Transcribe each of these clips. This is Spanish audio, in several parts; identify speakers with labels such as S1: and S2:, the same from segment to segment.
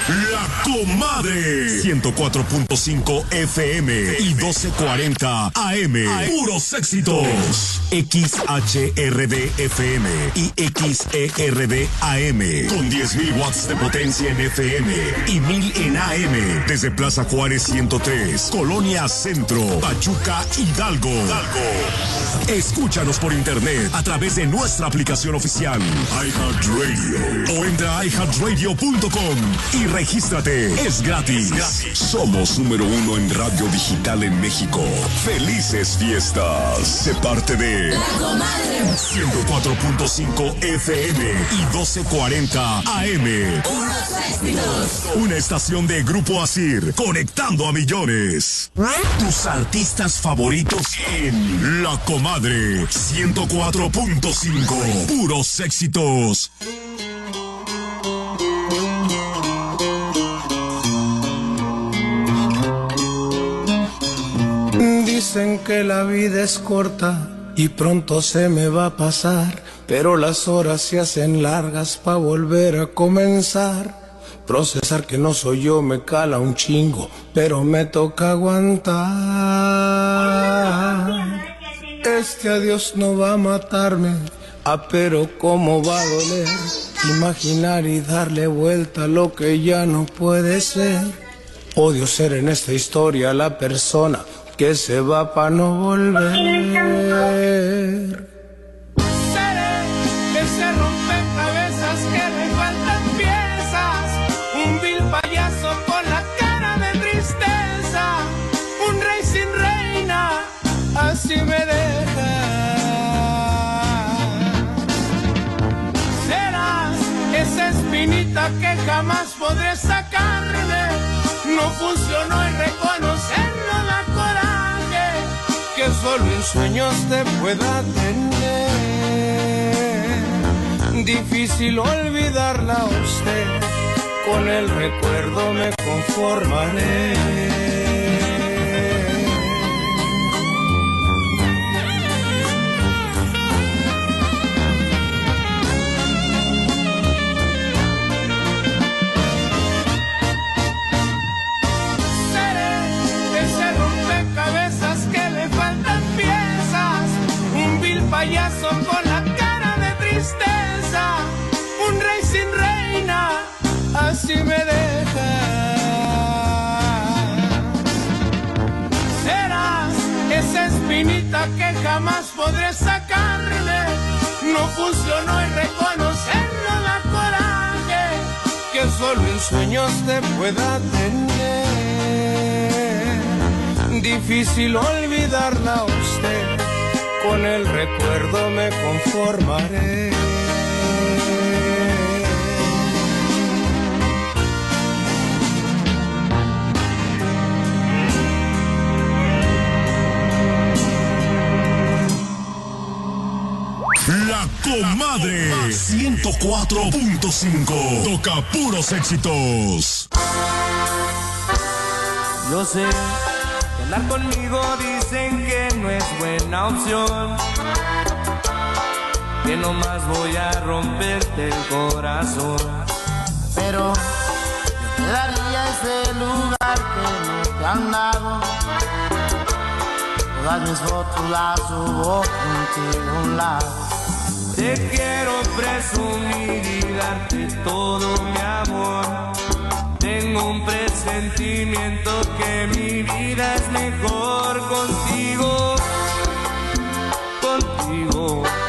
S1: La Comadre. 104.5 FM y 1240 AM. Puros éxitos. XHRD FM y XERD AM. Con 10.000 watts de potencia en FM y 1.000 en AM. Desde Plaza Juárez 103, Colonia Centro, Pachuca, Hidalgo. Escúchanos por internet a través de nuestra aplicación oficial iHeartRadio o entra a iHeartRadio.com y regístrate. Es gratis. Somos número 1 en radio digital en México. Felices fiestas. Se parte de
S2: La Comadre.
S1: 104.5 FM y 1240 AM.
S2: Puros éxitos.
S1: Una estación de Grupo Asir, conectando a millones. Tus artistas favoritos en La Comadre 104.5. Puros éxitos.
S3: Dicen que la vida es corta y pronto se me va a pasar, pero las horas se hacen largas pa' volver a comenzar. Procesar que no soy yo me cala un chingo, pero me toca aguantar. Este adiós no va a matarme, pero cómo va a doler imaginar y darle vuelta a lo que ya no puede ser. Odio ser en esta historia la persona que se va pa' no volver.
S4: Seré ese rompecabezas que le faltan piezas, un vil payaso con la cara de tristeza, un rey sin reina, así me deja. Serás esa espinita que jamás podré sacarme, no funcionó y reconocerlo da coraje, que solo en sueños te pueda tener. Difícil olvidarla a usted, con el recuerdo me conformaré. Payaso con la cara de tristeza, un rey sin reina, así me deja. Serás esa espinita que jamás podré sacarme, no funcionó y reconocerlo da coraje, que solo en sueños te pueda tener. Difícil olvidarla a usted, con el recuerdo me conformaré.
S1: La Comadre 104.5. Toca puros éxitos.
S4: Yo sé que andar conmigo dicen que no es buena opción, que nomás voy a romperte el corazón, pero yo te daría ese lugar que no te han dado. Todas mis fotos las subo contigo a un lado. Te quiero presumir y darte todo mi amor. Tengo un presentimiento que mi vida es mejor contigo, contigo.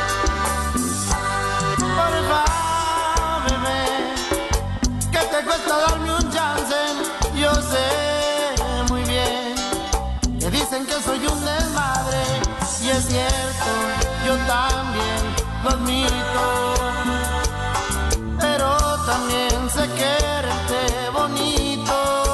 S4: Porfa, bebé, que te cuesta darme un chance. Yo sé muy bien que dicen que soy un desmadre, y es cierto, yo también lo admito, pero también sé quererte bonito.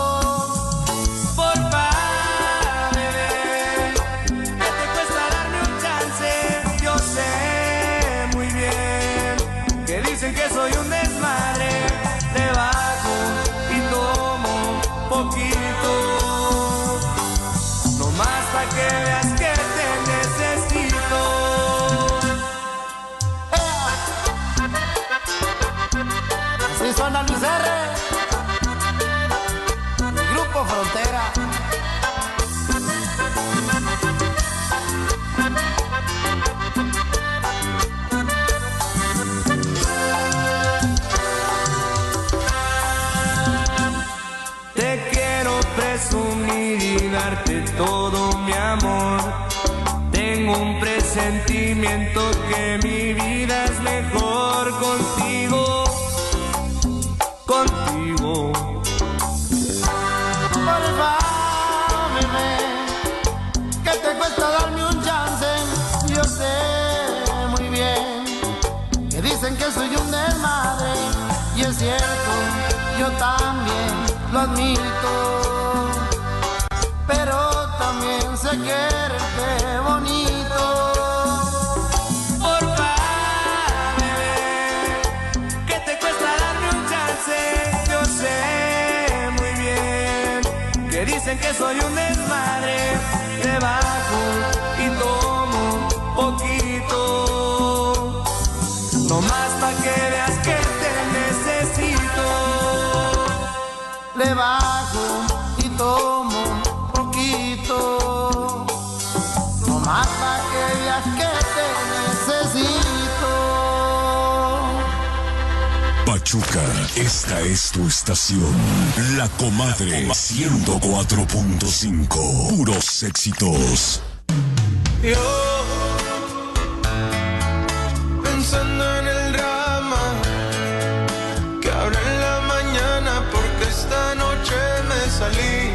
S4: Porfa, bebé, que te cuesta darme un chance. Yo sé muy bien que dicen que soy un desmadre. Te bajo y tomo poquito, nomás para que veas que te necesito. Así suena Luis R. entregarte todo mi amor. Tengo un presentimiento que mi vida es mejor contigo, contigo.
S5: Por favor, bebé, ¿qué te cuesta darme un chance? Yo sé muy bien que dicen que soy un desmadre, y es cierto, yo también lo admito, pero también sé quererte bonito.
S4: Por favor, bebé, ¿qué te cuesta darme un chance? Yo sé muy bien que dicen que soy un desmadre, te bajo y tomo poquito, nomás pa' que veas que te necesito.
S5: Le bajo y tomo poquito, nomás pa' que veas que te necesito.
S1: Pachuca, esta es tu estación. La Comadre 104.5. Puros éxitos.
S3: Yo, pensando en el drama que habrá en la mañana, porque esta noche me salí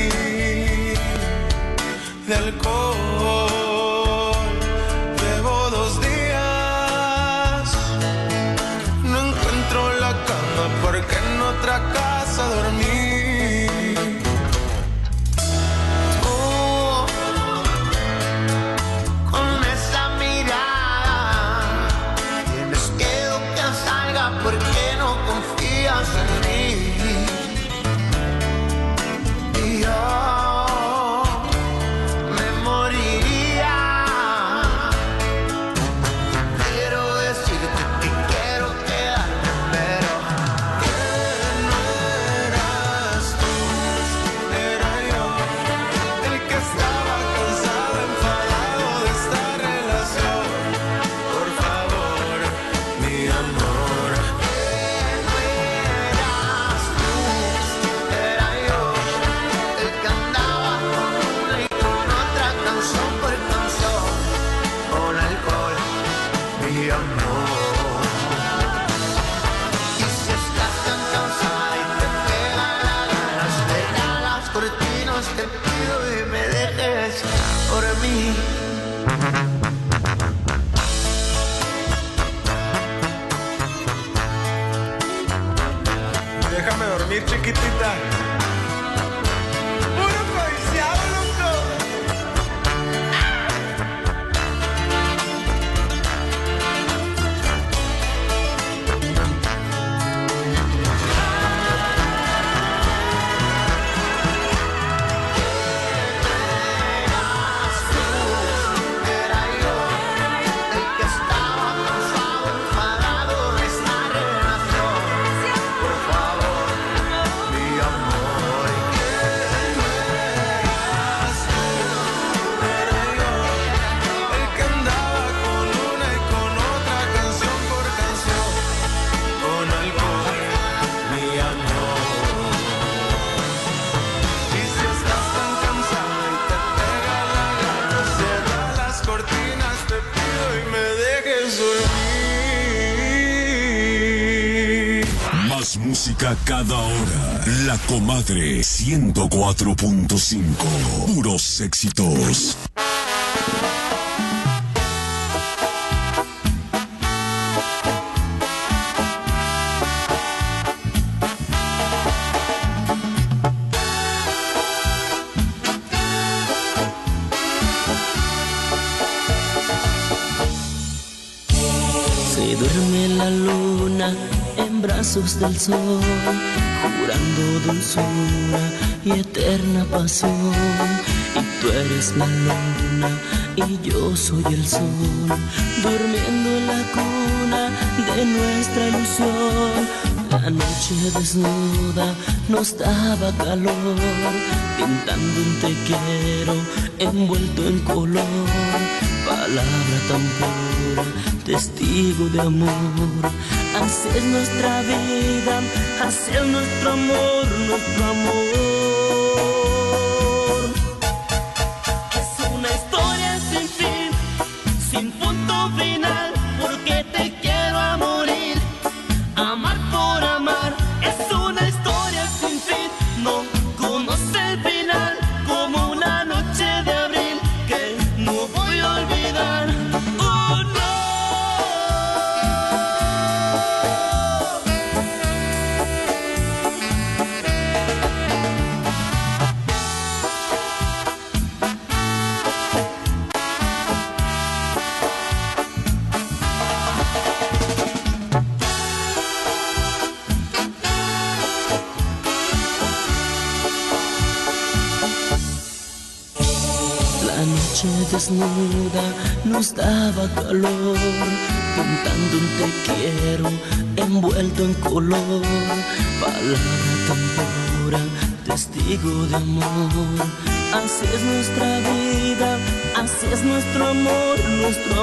S3: de alcohol. Llevo 2 días, no encuentro la cama porque en otra casa dormí.
S5: Con esa mirada tienes miedo que salga porque no confías en mí. Y yo me moriría. Quiero decirte que quiero quedarme, pero que no eras tú, era yo el que estaba cansado, enfadado de esta relación. Por favor, mi amor, que no eras tú, era yo el que andaba con una y con otra, canción por canción, con alcohol, mi amor. Y si estás tan cansada y te pega la gana, cierra las cortinas, te pido y me dejes dormir.
S3: Déjame dormir, chiquitita. Puro codiciado, loco.
S5: Era yo el que estaba cansado, enfadado de esta relación. Por favor, mi amor, que no eras tú,
S3: Era yo el que andaba con una y con otra, canción por canción, con alcohol, mi amor. Y si estás tan cansada y te pega la gana, cierra las cortinas, te pido y me dejes dormir.
S1: Más música cada hora. La Comadre 104.5. Puros éxitos.
S6: Se duerme la luna en brazos del sol, jurando dulzura y eterna pasión. Y tú eres la luna y yo soy el sol, durmiendo en la cuna de nuestra ilusión. La noche desnuda nos daba calor, pintando un te quiero envuelto en color. Palabra tan pura, testigo de amor. Así es nuestra vida, así es nuestro amor, nuestro amor. noche desnuda nos daba calor, pintando un te quiero envuelto en color, palabra tan pura, testigo de amor. Así es nuestra vida, así es nuestro amor, nuestro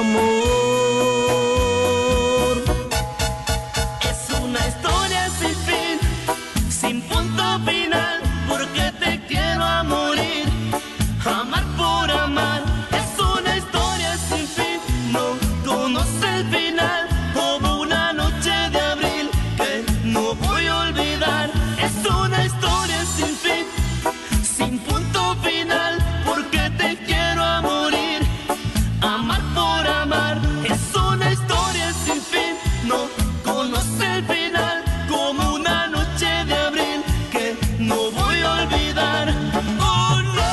S6: amor. Es una historia sin fin, sin punto final, porque te quiero a morir, amar por amar. Es una historia sin fin, no conoce el final, como una noche de abril que no voy a olvidar. Es una historia sin fin, sin punto final, porque te quiero a morir, amar por amar. Es una historia sin fin, no conoce el final, como una noche de abril que no voy a olvidar. Oh no,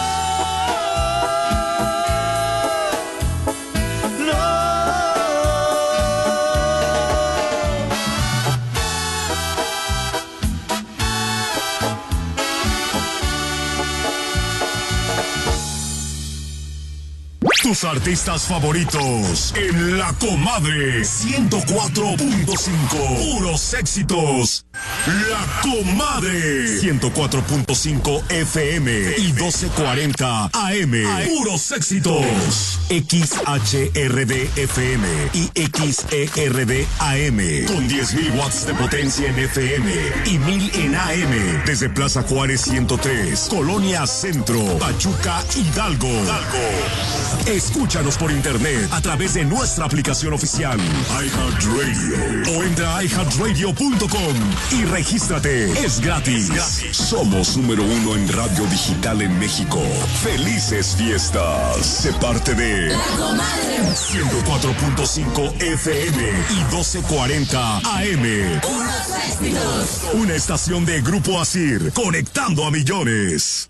S6: no.
S1: Tus artistas favoritos en La Comadre 104.5. Puros éxitos. La Comadre 104.5 FM y 1240 AM. Puros éxitos. XHRD FM y XERD AM. Con 10.000 watts de potencia en FM y 1.000 en AM. Desde Plaza Juárez 103, Colonia Centro, Pachuca, Hidalgo. Escúchanos por internet a través de nuestra aplicación oficial iHeartRadio o entra a iHeartRadio.com y regístrate. Es gratis. Somos número 1 en radio digital en México. ¡Felices fiestas! Se parte de
S2: La Comadre
S1: 104.5 FM y 1240 AM.
S2: Puros éxitos.
S1: Una estación de Grupo Asir, conectando a millones.